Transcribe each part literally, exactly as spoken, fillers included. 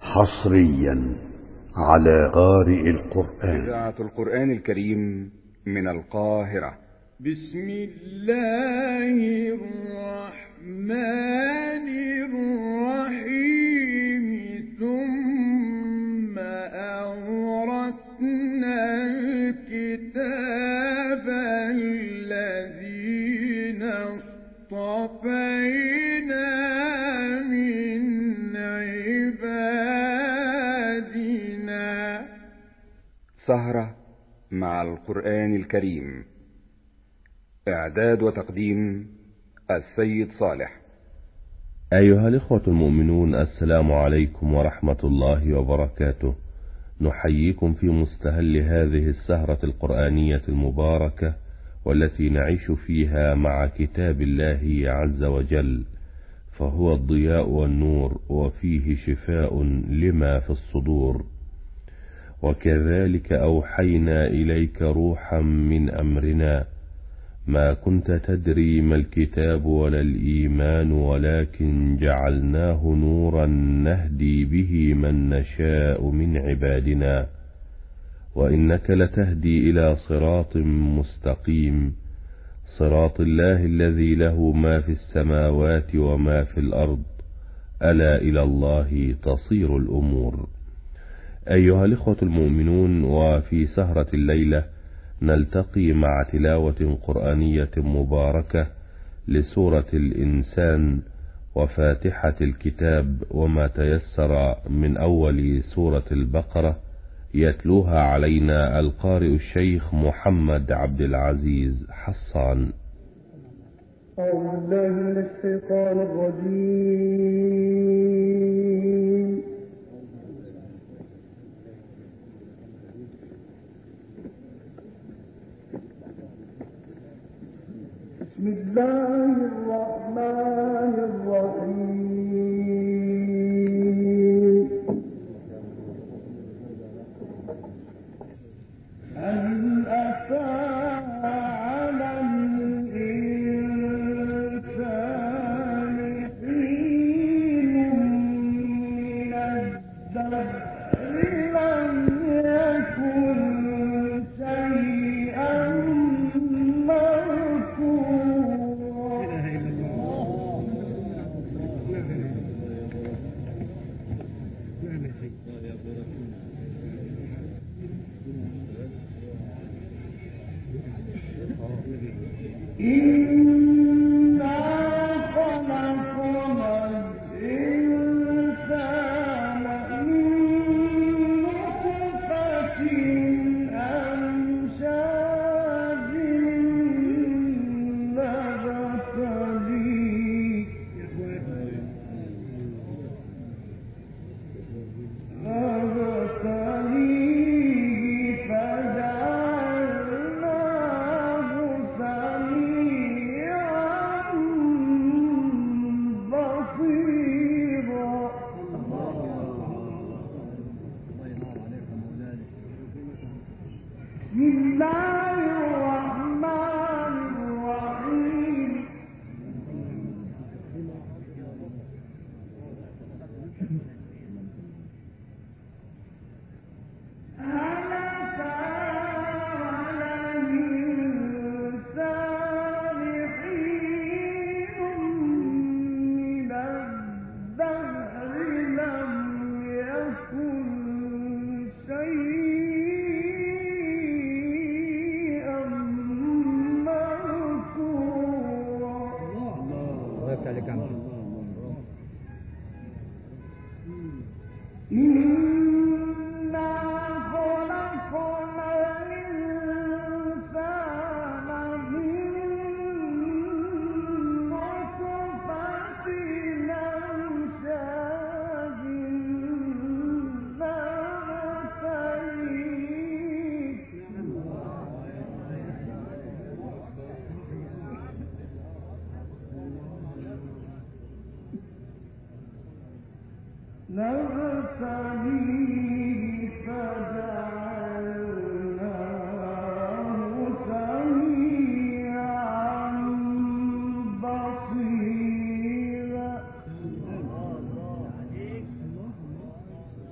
حصريا على قارئ القرآن. إذاعة القرآن الكريم من القاهرة. بسم الله الرحمن الرحيم. ثم أورثنا الكتاب الذين اصطفينا من عبادنا. سهرة مع القرآن الكريم. إعداد وتقديم السيد صالح. أيها الإخوة المؤمنون، السلام عليكم ورحمة الله وبركاته. نحييكم في مستهل هذه السهرة القرآنية المباركة، والتي نعيش فيها مع كتاب الله عز وجل، فهو الضياء والنور، وفيه شفاء لما في الصدور. وكذلك أوحينا إليك روحا من أمرنا، ما كنت تدري ما الكتاب ولا الإيمان، ولكن جعلناه نورا نهدي به من نشاء من عبادنا، وإنك لتهدي إلى صراط مستقيم، صراط الله الذي له ما في السماوات وما في الأرض، ألا إلى الله تصير الأمور. أيها الإخوة المؤمنون، وفي سهرة الليلة نلتقي مع تلاوة قرآنية مباركة لسورة الإنسان وفاتحة الكتاب، وما تيسر من أول سورة البقرة، يتلوها علينا القارئ الشيخ محمد عبد العزيز حصان. أعوذ بالله من الشيطان الرجيم. بسم الله الرحمن الرحيم. هل أتى على الإنسان حين من الدهر لم يكن شيئا إنا خلقنا الإنسان من نطفة أمشاج نبتليه نبتليه فجعلناه سميعا بصيرا. بسم الله الرحمن الرحيم. هل أتى على الإنسان حين من الدهر لم يكن شيئا مذكورا. إنا خلقنا الإنسان من نطفة أمشاج نبتليه نبتليه فجعلناه سميعا بصيرا.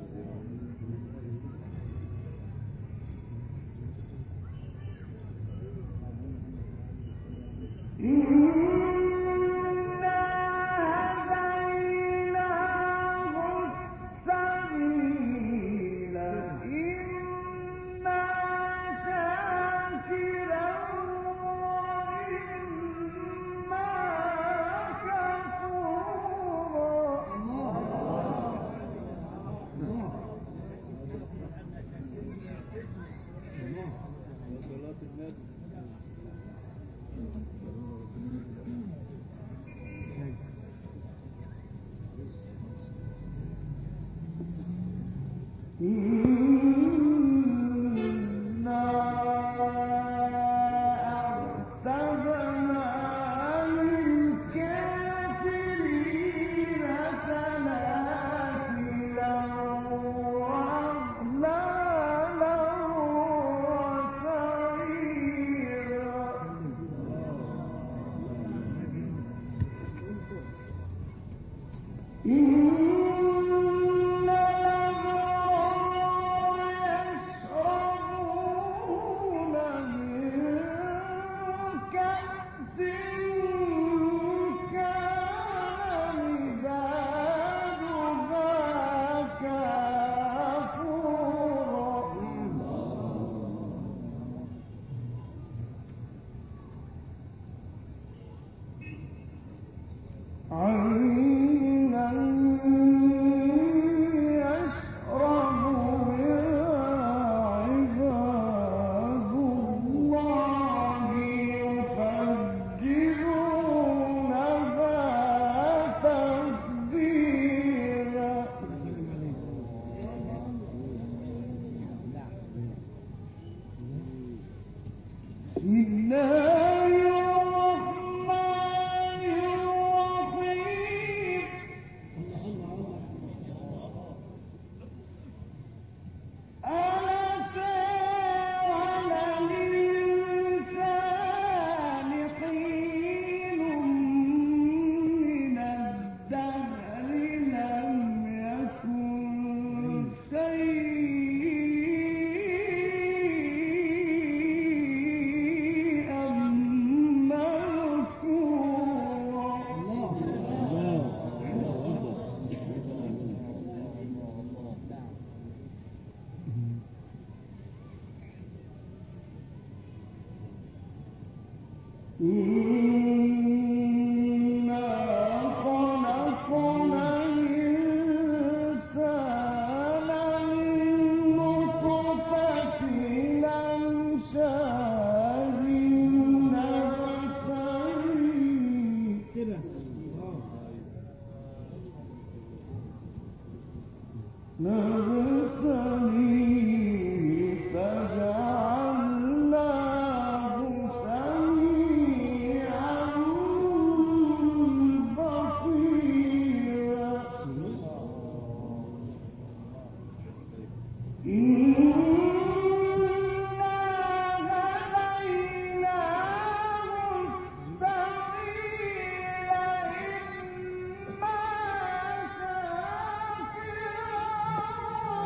إِنَّا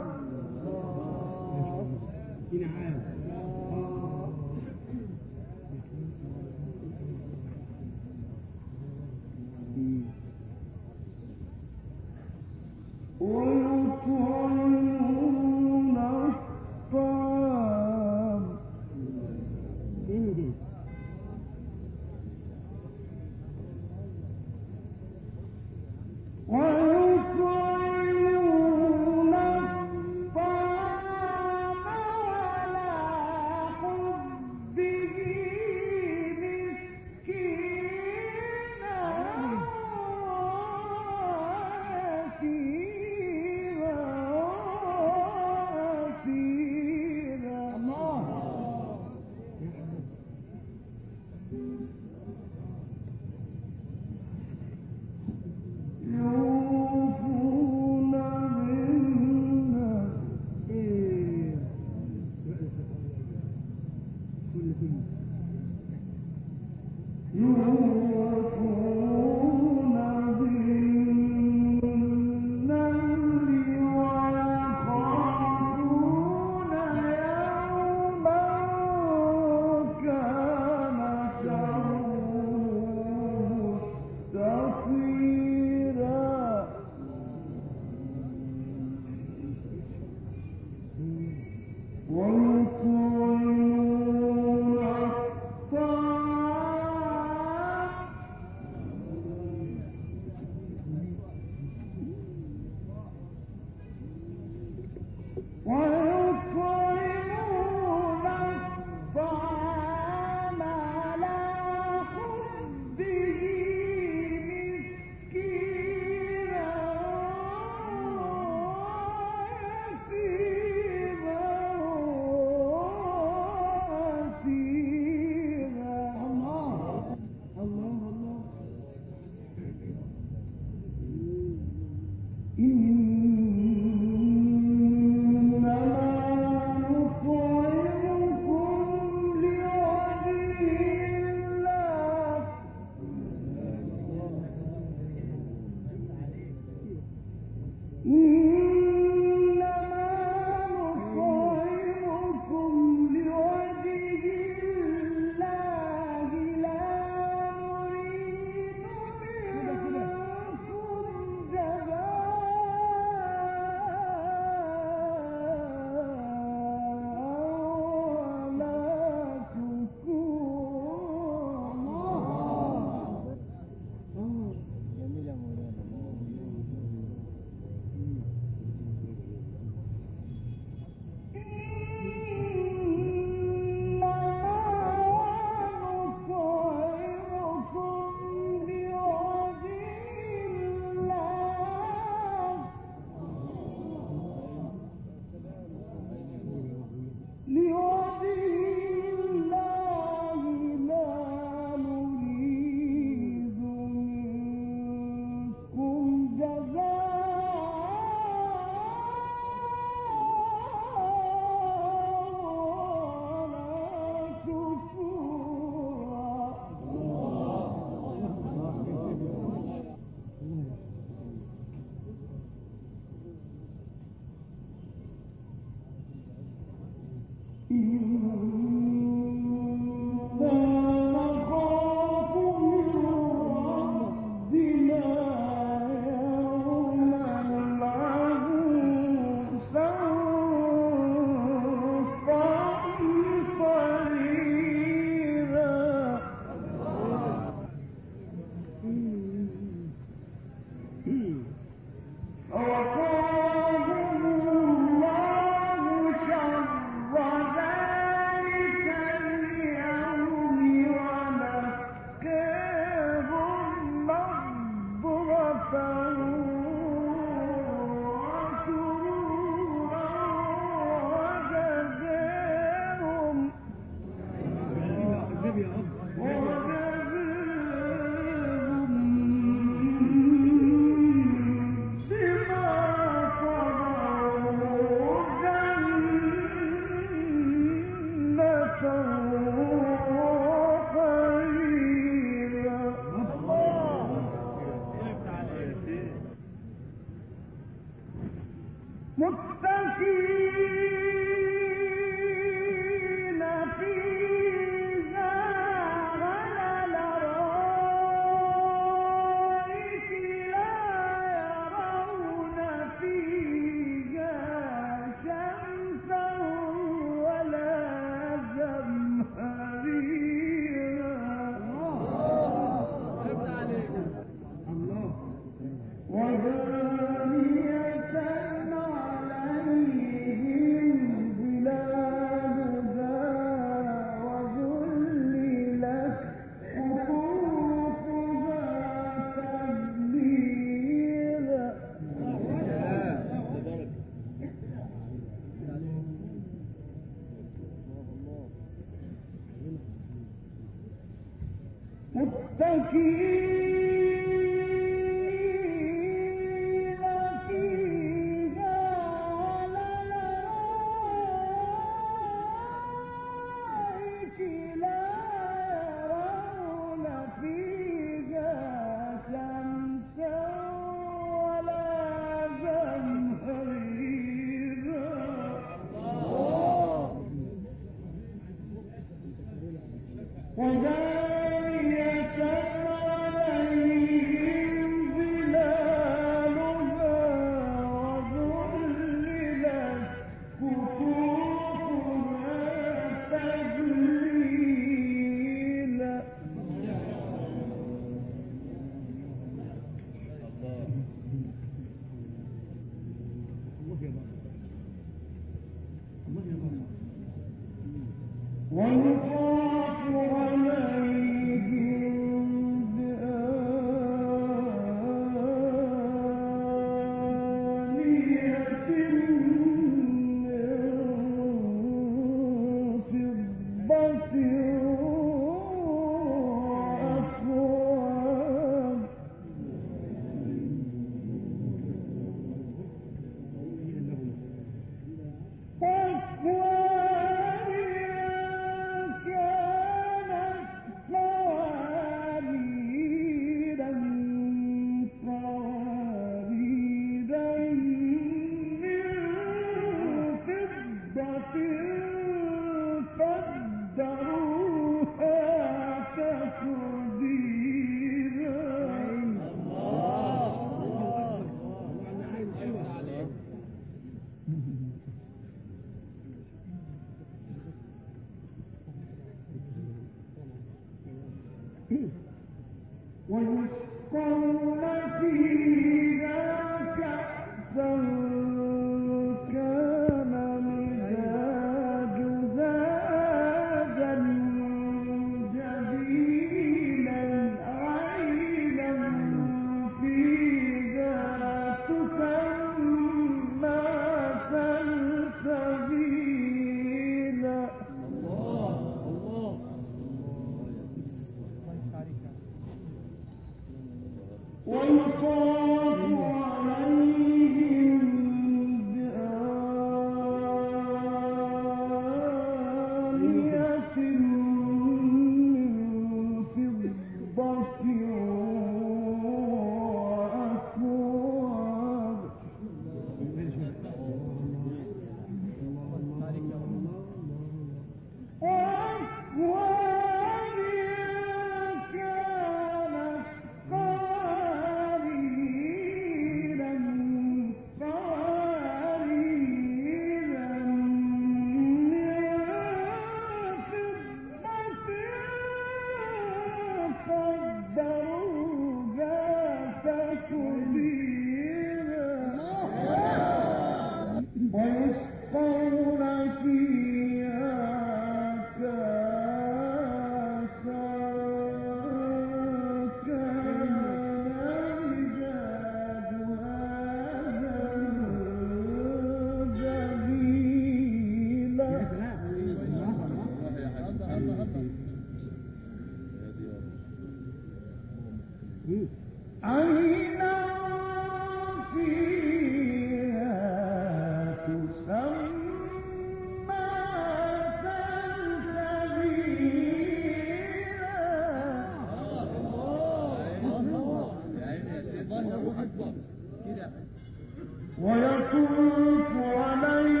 ويطوف عليهم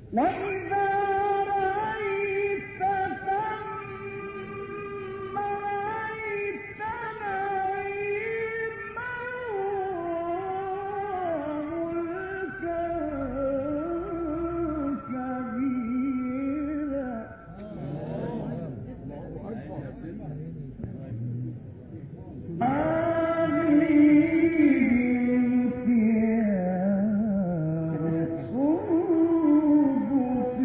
وإذا رأيت ثم رأيت نعيما وملكا كبيرا آمين فيها صندوق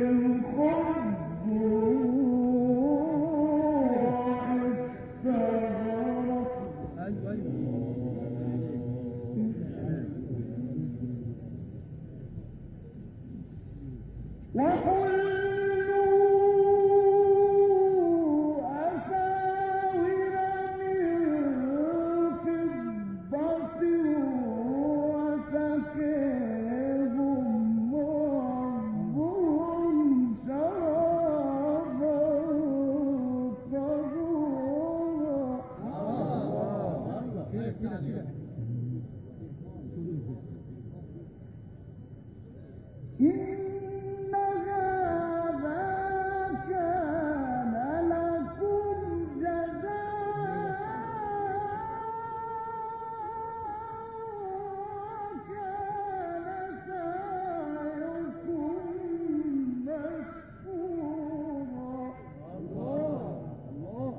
إن هذا كان لكم جزاء وكان سعيكم مشكورا. الله الله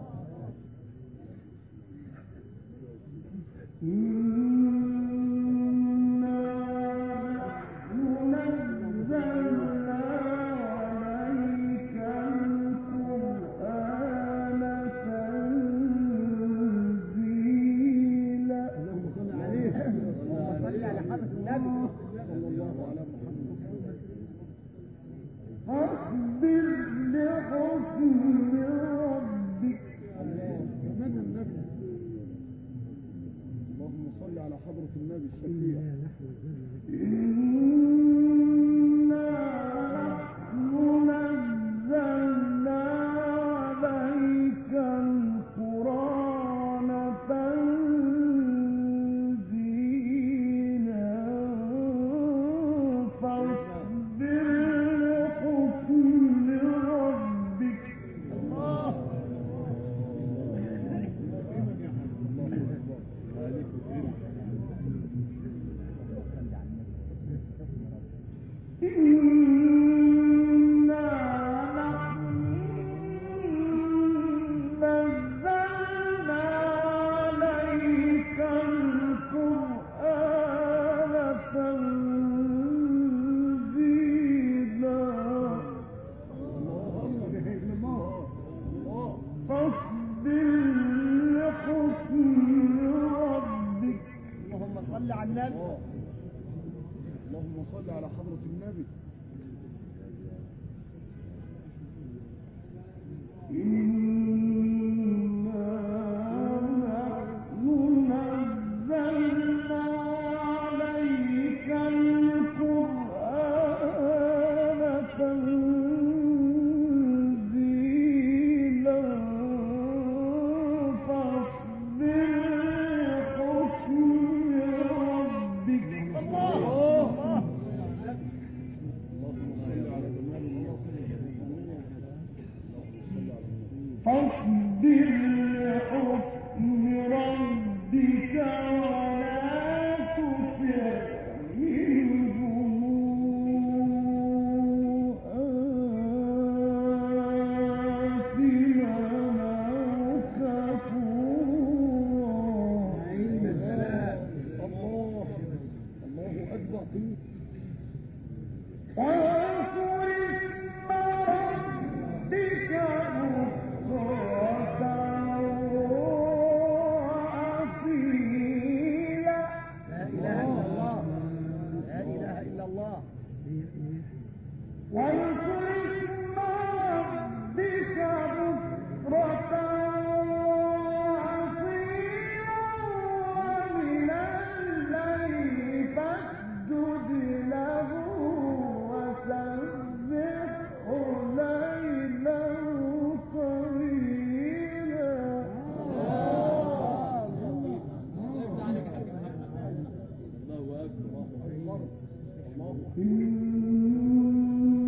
فاصبر لحكم ربك. اللهم صل على حضرة النبي الشفيع. إنا نحن نزلنا عليك القرآن تنزيلا فاصبر لحكم ربك. الله إنا نحن نزلنا عليك القرآن تنزيلا فاصبر لحكم ربك. اللهم صل على النبي. اللهم صل على حضرة النبي. إنا نحن نزلنا عليك القرآن تنزيلا فاصبر لحكم ربك. الله فاصبر لحكم ربك ولا تطع منهم آثما أو كفورا. الله الله أكبر. واذكر اسم ربك بكرة وأصيلا. لا إله إلا الله. لا إله إلا الله. واذكر اسم ربك بكرة وأصيلا ومن الليل فاسجد له وسبحه ليلا طويلا. الله أكبر. الله أكبر.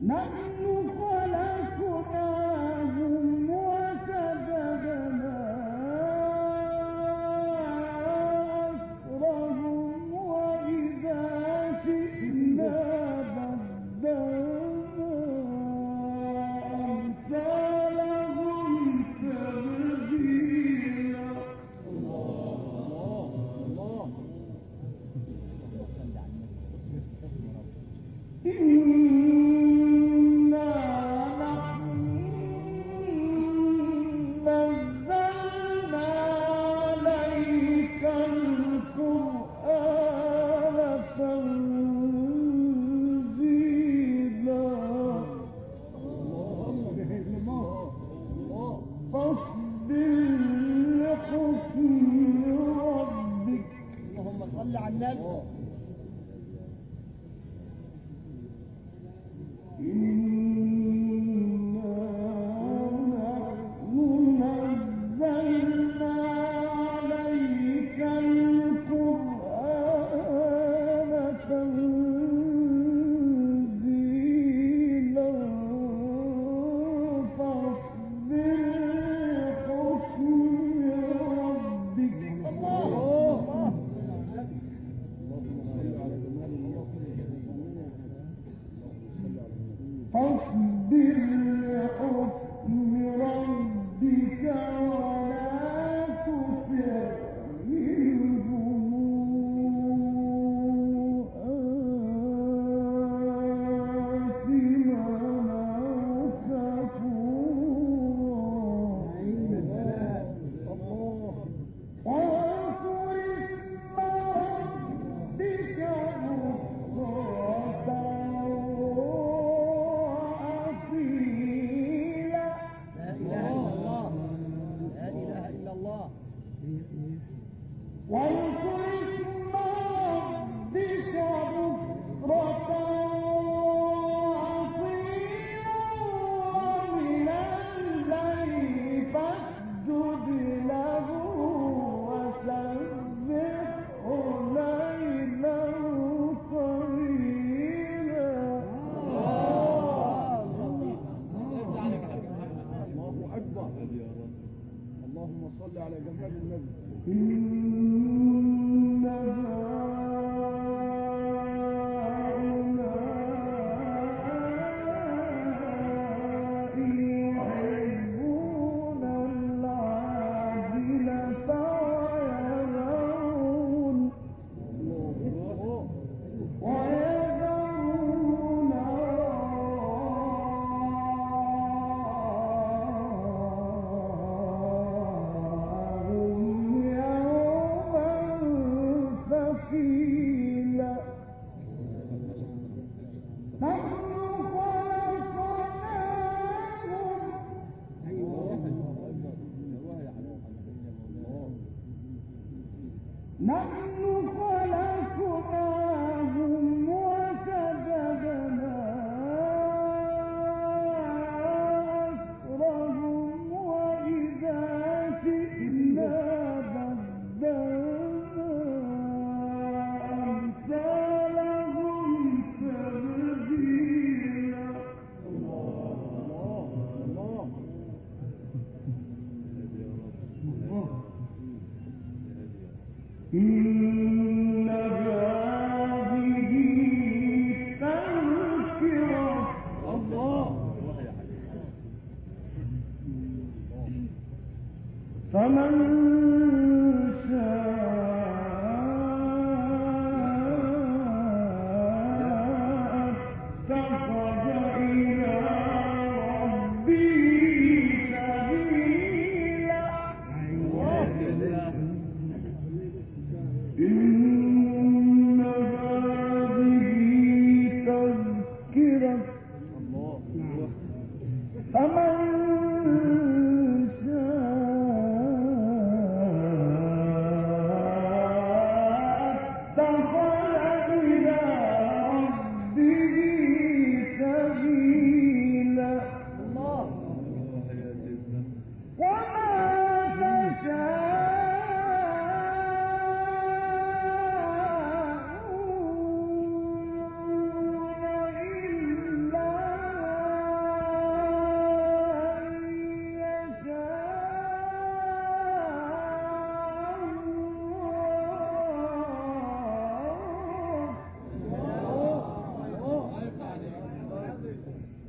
إلا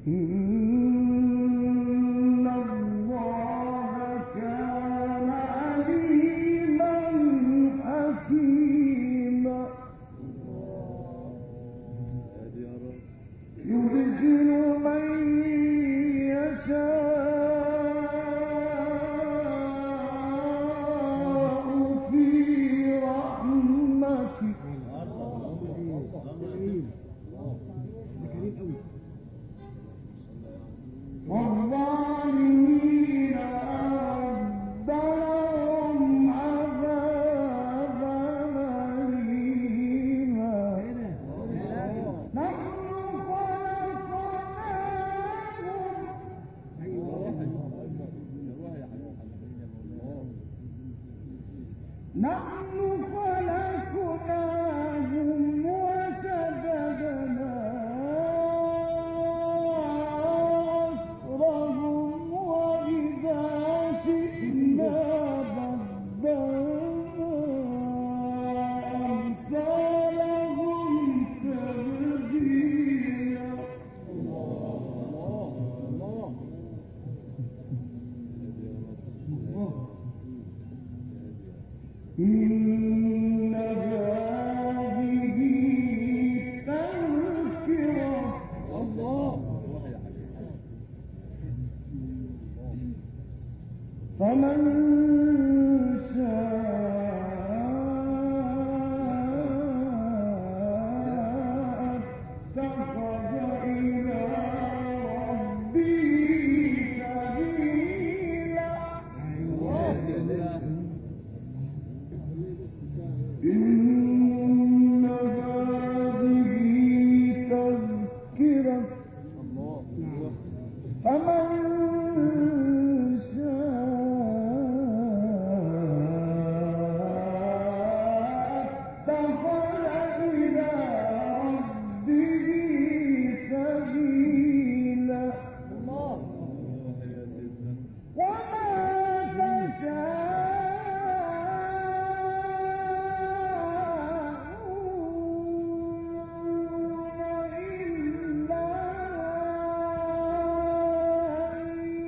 إن الله كان عليما حكيما يدخل من يشاء في رحمته والظالمين أعد لهم عذابا أليما نحن نحن خلقناهم وشددنا أسرهم وإذا شئنا بدلنا أمثالهم تبديلا إن هذه تذكرة فمن شاء اتخذ إلى ربه سبيلا إن هذه تذكرة فمن شاء اتخذ إلى ربه سبيلا وما تشاءون إلا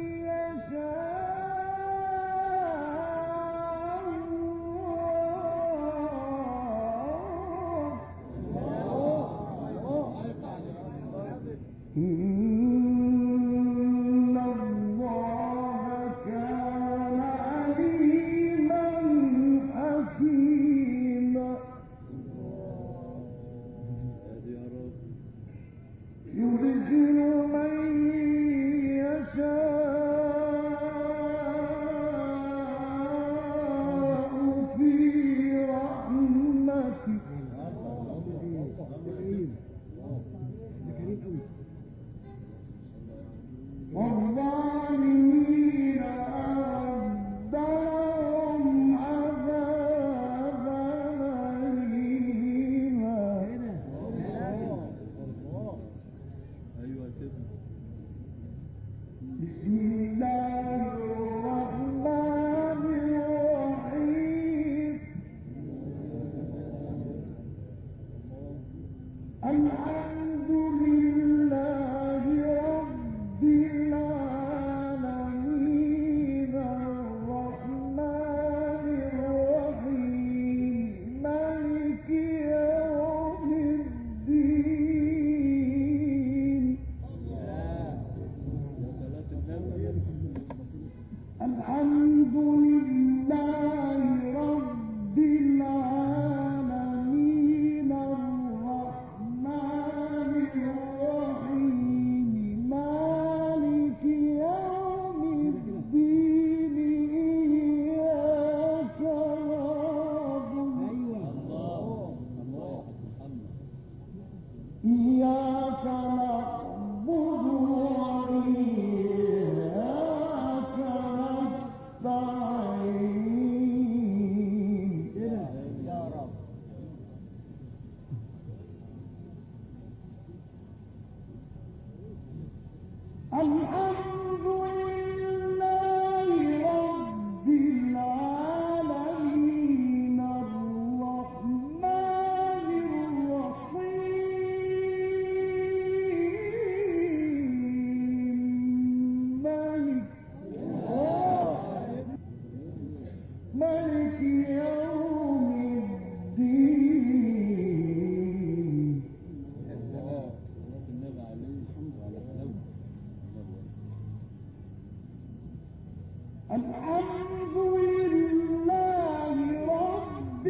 الحمد لله رب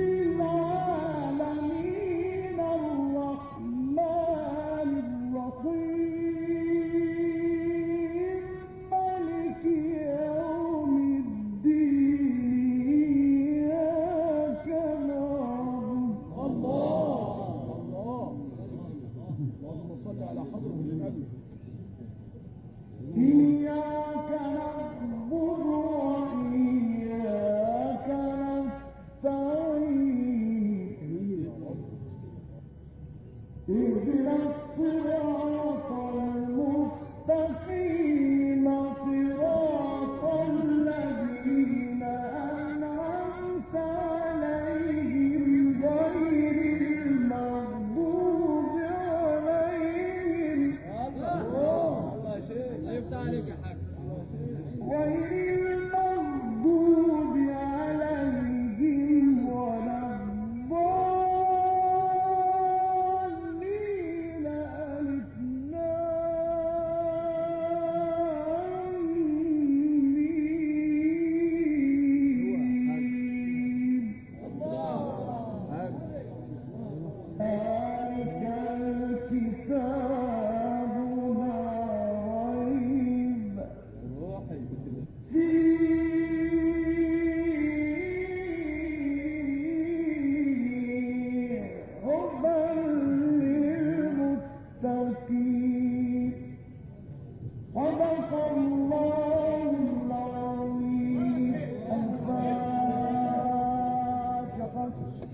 العالمين الرحمن الرحيم مالك يوم الدين إياك نعبد الله الله اللهم صل على حضرة النبي. إياك نعبد وإياك نستعين اهدنا الصراط المستقيم صراط الذين أنعمت عليهم غير المغضوب عليهم غير المغضوب عليهم ولا الضالين ألف ذلك الكتاب لا ريب فيه هدى للمتقين صدق الله العظيم. الفاتحة.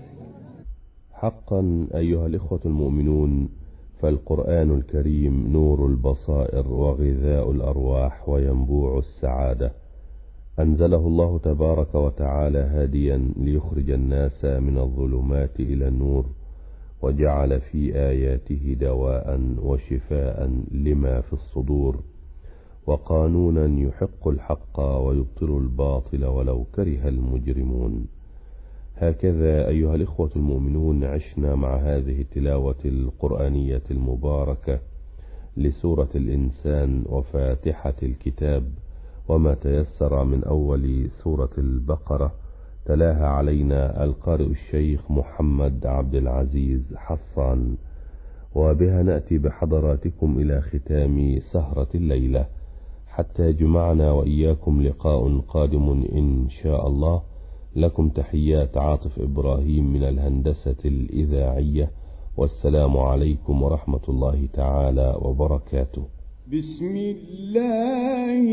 حقا أيها الإخوة المؤمنون، فالقرآن الكريم نور البصائر وغذاء الأرواح وينبوع السعادة. أنزله الله تبارك وتعالى هاديا ليخرج الناس من الظلمات إلى النور، وجعل في آياته دواء وشفاء لما في الصدور، وقانونا يحق الحق ويبطل الباطل ولو كره المجرمون. هكذا أيها الإخوة المؤمنون عشنا مع هذه التلاوة القرآنية المباركة لسورة الإنسان وفاتحة الكتاب وما تيسر من أول سورة البقرة. تلاها علينا القارئ الشيخ محمد عبد العزيز حصان، وبها نأتي بحضراتكم إلى ختام سهرة الليلة حتى يجمعنا وإياكم لقاء قادم إن شاء الله. لكم تحيات عاطف إبراهيم من الهندسة الإذاعية، والسلام عليكم ورحمة الله تعالى وبركاته. بسم الله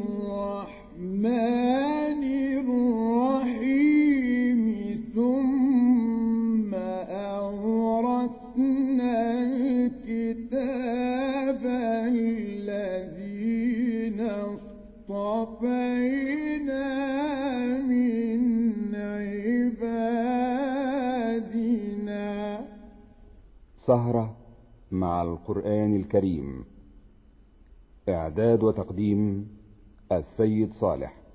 الرحمن الرحيم. ثم أورثنا الكتاب الذين اصطفينا من عبادنا. سهرة مع القرآن الكريم. إعداد وتقديم السيد صالح.